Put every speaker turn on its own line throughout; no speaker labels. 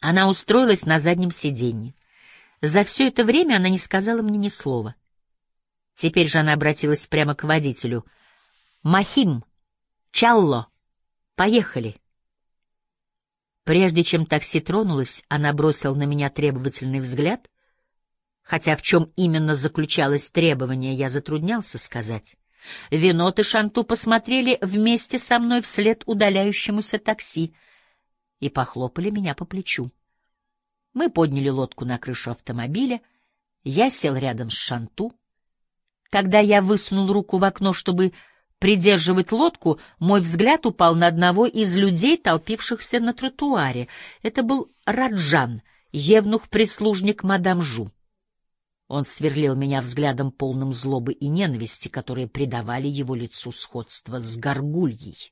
Она устроилась на заднем сиденье. За все это время она не сказала мне ни слова. Теперь же она обратилась прямо к водителю. «Махим! Чалло! Поехали!» Прежде чем такси тронулось, она бросила на меня требовательный взгляд, хотя в чем именно заключалось требование, я затруднялся сказать. Винод и Шанту посмотрели вместе со мной вслед удаляющемуся такси и похлопали меня по плечу. Мы подняли лодку на крышу автомобиля, я сел рядом с Шанту. Когда я высунул руку в окно, чтобы придерживать лодку, мой взгляд упал на одного из людей, толпившихся на тротуаре. Это был Раджан, евнух-прислужник мадам Жу. Он сверлил меня взглядом, полным злобы и ненависти, которые придавали его лицу сходство с горгульей.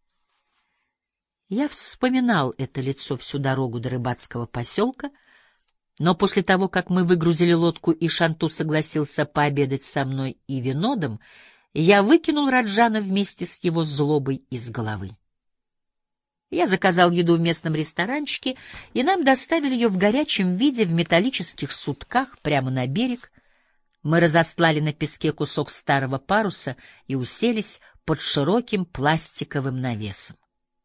Я вспоминал это лицо всю дорогу до рыбацкого поселка, но после того, как мы выгрузили лодку и Шанту согласился пообедать со мной и Винодом, я выкинул Раджана вместе с его злобой из головы. Я заказал еду в местном ресторанчике, и нам доставили ее в горячем виде в металлических сутках прямо на берег. Мы разостлали на песке кусок старого паруса и уселись под широким пластиковым навесом.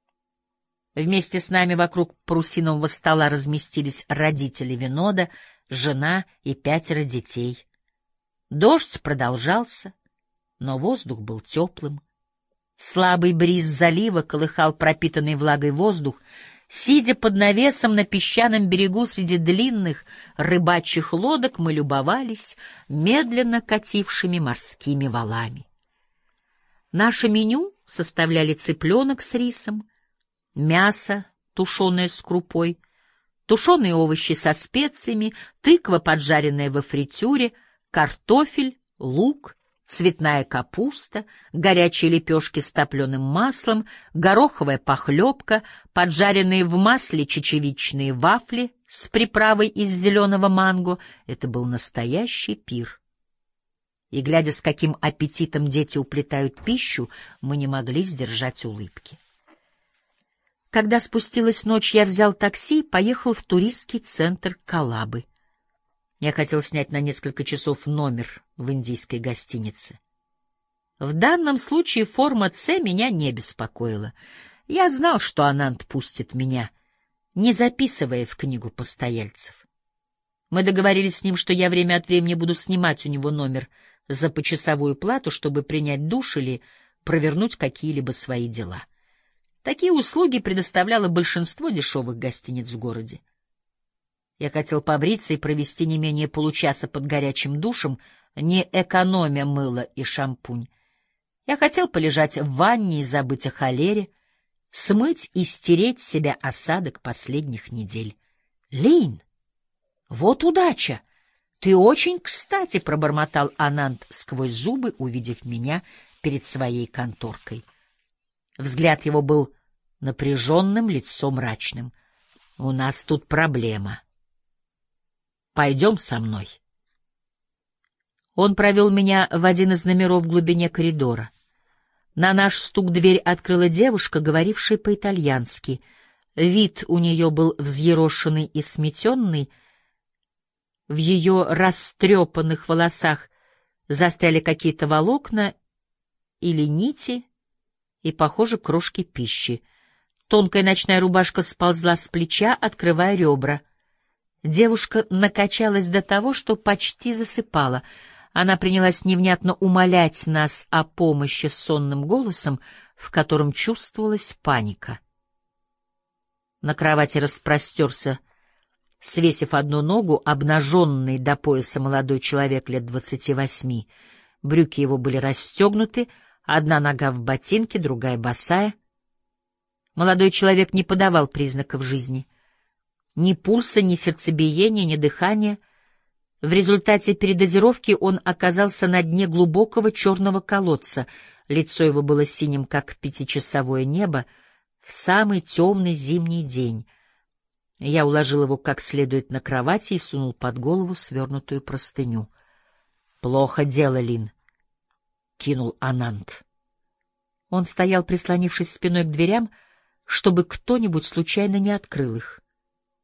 Вместе с нами вокруг парусинового стола разместились родители Винода, жена и 5 детей. Дождь продолжался, но воздух был теплым. Слабый бриз залива колыхал пропитанный влагой воздух. Сидя под навесом на песчаном берегу среди длинных рыбачьих лодок, мы любовались медленно катившими морскими валами. Наше меню составляли цыпленок с рисом, мясо, тушеное с крупой, тушеные овощи со специями, тыква, поджаренная во фритюре, картофель, лук, цветная капуста, горячие лепешки с топленым маслом, гороховая похлебка, поджаренные в масле чечевичные вафли с приправой из зеленого манго. Это был настоящий пир. И, глядя, с каким аппетитом дети уплетают пищу, мы не могли сдержать улыбки. Когда спустилась ночь, я взял такси и поехал в туристский центр Калабы. Я хотел снять на несколько часов номер в индийской гостинице. В данном случае форма «С» меня не беспокоила. Я знал, что Ананд пустит меня, не записывая в книгу постояльцев. Мы договорились с ним, что я время от времени буду снимать у него номер за почасовую плату, чтобы принять душ или провернуть какие-либо свои дела. Такие услуги предоставляло большинство дешевых гостиниц в городе. Я хотел побриться и провести не менее получаса под горячим душем, не экономя мыло и шампунь. Я хотел полежать в ванне и забыть о холере, смыть и стереть с себя осадок последних недель. — Лин, вот удача! Ты очень кстати, — пробормотал Ананд сквозь зубы, увидев меня перед своей конторкой. Взгляд его был напряженным, лицо мрачным. — У нас тут проблема. Пойдем со мной. Он провел меня в один из номеров в глубине коридора. На наш стук дверь открыла девушка, говорившая по-итальянски. Вид у нее был взъерошенный и сметенный. В ее растрепанных волосах застряли какие-то волокна или нити и, похоже, крошки пищи. Тонкая ночная рубашка сползла с плеча, открывая ребра. Девушка накачалась до того, что почти засыпала. Она принялась невнятно умолять нас о помощи сонным голосом, в котором чувствовалась паника. На кровати распростерся, свесив одну ногу, обнаженный до пояса молодой человек лет 28. Брюки его были расстегнуты, одна нога в ботинке, другая босая. Молодой человек не подавал признаков жизни. Ни пульса, ни сердцебиения, ни дыхания. В результате передозировки он оказался на дне глубокого черного колодца. Лицо его было синим, как 5-часовое небо, в самый темный зимний день. Я уложил его как следует на кровати и сунул под голову свернутую простыню. — Плохо дело, Лин, — кинул Ананд. Он стоял, прислонившись спиной к дверям, чтобы кто-нибудь случайно не открыл их.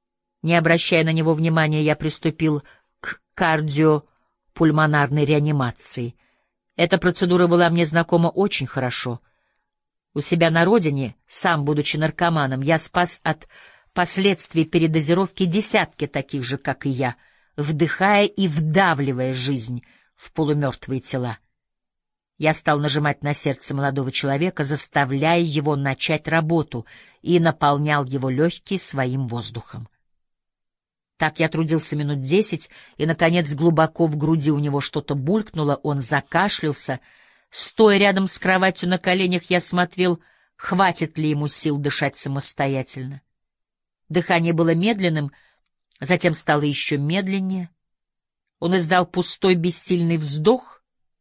Не обращая на него внимания, я приступил к кардиопульмонарной реанимации. Эта процедура была мне знакома очень хорошо. У себя на родине, сам будучи наркоманом, я спас от последствий передозировки десятки таких же, как и я, вдыхая и вдавливая жизнь в полумертвые тела. Я стал нажимать на сердце молодого человека, заставляя его начать работу, и наполнял его легкие своим воздухом. Так я трудился минут 10, и, наконец, глубоко в груди у него что-то булькнуло, он закашлялся. Стоя рядом с кроватью на коленях, я смотрел, хватит ли ему сил дышать самостоятельно. Дыхание было медленным, затем стало еще медленнее. Он издал пустой бессильный вздох,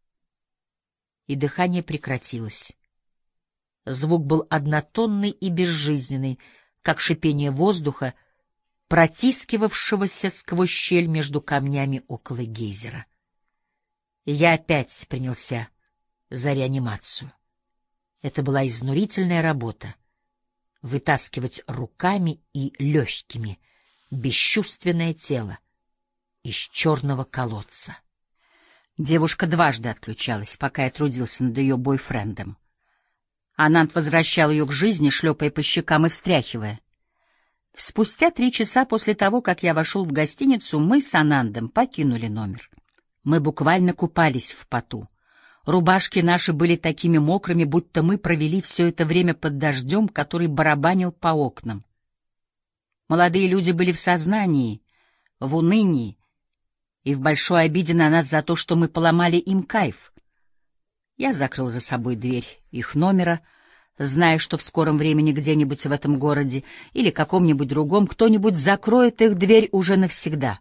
и дыхание прекратилось. Звук был однотонный и безжизненный, как шипение воздуха, протискивавшегося сквозь щель между камнями около гейзера. И я опять принялся за реанимацию. Это была изнурительная работа — вытаскивать руками и легкими бесчувственное тело из черного колодца. Девушка дважды отключалась, пока я трудился над ее бойфрендом. Ананд возвращал ее к жизни, шлепая по щекам и встряхивая. Спустя 3 часа после того, как я вошел в гостиницу, мы с Анандом покинули номер. Мы буквально купались в поту. Рубашки наши были такими мокрыми, будто мы провели все это время под дождем, который барабанил по окнам. Молодые люди были в сознании, в унынии и в большой обиде на нас за то, что мы поломали им кайф. Я закрыл за собой дверь их номера, зная, что в скором времени где-нибудь в этом городе или каком-нибудь другом кто-нибудь закроет их дверь уже навсегда.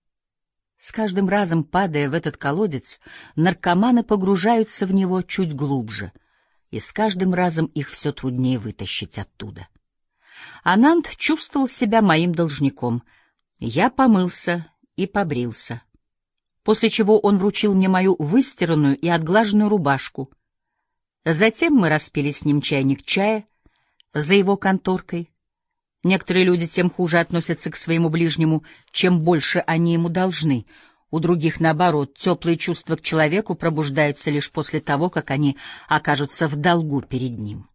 С каждым разом, падая в этот колодец, наркоманы погружаются в него чуть глубже, и с каждым разом их все труднее вытащить оттуда. Ананд чувствовал себя моим должником. Я помылся и побрился, после чего он вручил мне мою выстиранную и отглаженную рубашку. Затем мы распили с ним чайник чая за его конторкой. Некоторые люди тем хуже относятся к своему ближнему, чем больше они ему должны. У других, наоборот, теплые чувства к человеку пробуждаются лишь после того, как они окажутся в долгу перед ним.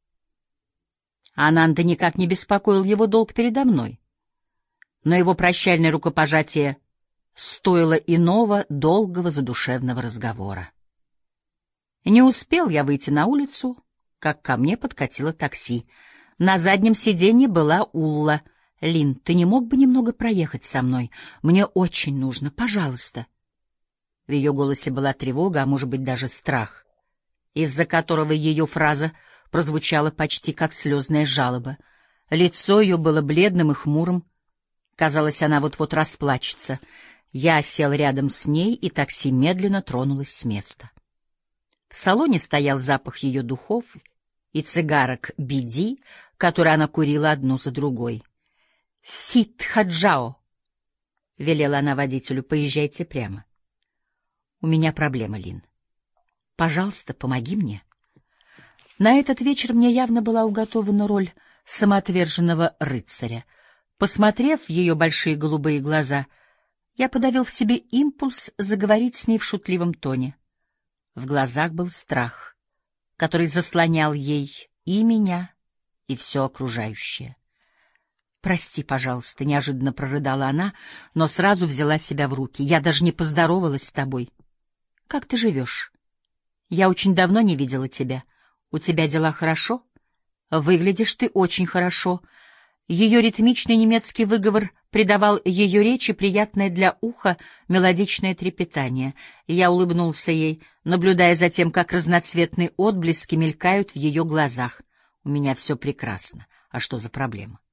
Ананда никак не беспокоил его долг передо мной, но его прощальное рукопожатие стоило иного долгого задушевного разговора. Не успел я выйти на улицу, как ко мне подкатило такси. На заднем сиденье была Улла. «Лин, ты не мог бы немного проехать со мной? Мне очень нужно, пожалуйста». В ее голосе была тревога, а может быть даже страх, из-за которого ее фраза прозвучала почти как слезная жалоба. Лицо ее было бледным и хмурым. Казалось, она вот-вот расплачется. Я сел рядом с ней, и такси медленно тронулось с места. В салоне стоял запах ее духов и цигарок биди, которые она курила одну за другой. «Сит Хаджао», — велела она водителю, — «поезжайте прямо». «У меня проблема, Лин. Пожалуйста, помоги мне». На этот вечер мне явно была уготована роль самоотверженного рыцаря. Посмотрев в ее большие голубые глаза, я подавил в себе импульс заговорить с ней в шутливом тоне. В глазах был страх, который заслонял ей и меня, и все окружающее. «Прости, пожалуйста», — неожиданно прорыдала она, но сразу взяла себя в руки. «Я даже не поздоровалась с тобой. Как ты живешь? Я очень давно не видела тебя. У тебя дела хорошо? Выглядишь ты очень хорошо». Ее ритмичный немецкий выговор придавал ее речи приятное для уха мелодичное трепетание. Я улыбнулся ей, наблюдая за тем, как разноцветные отблески мелькают в ее глазах. «У меня все прекрасно. А что за проблема?»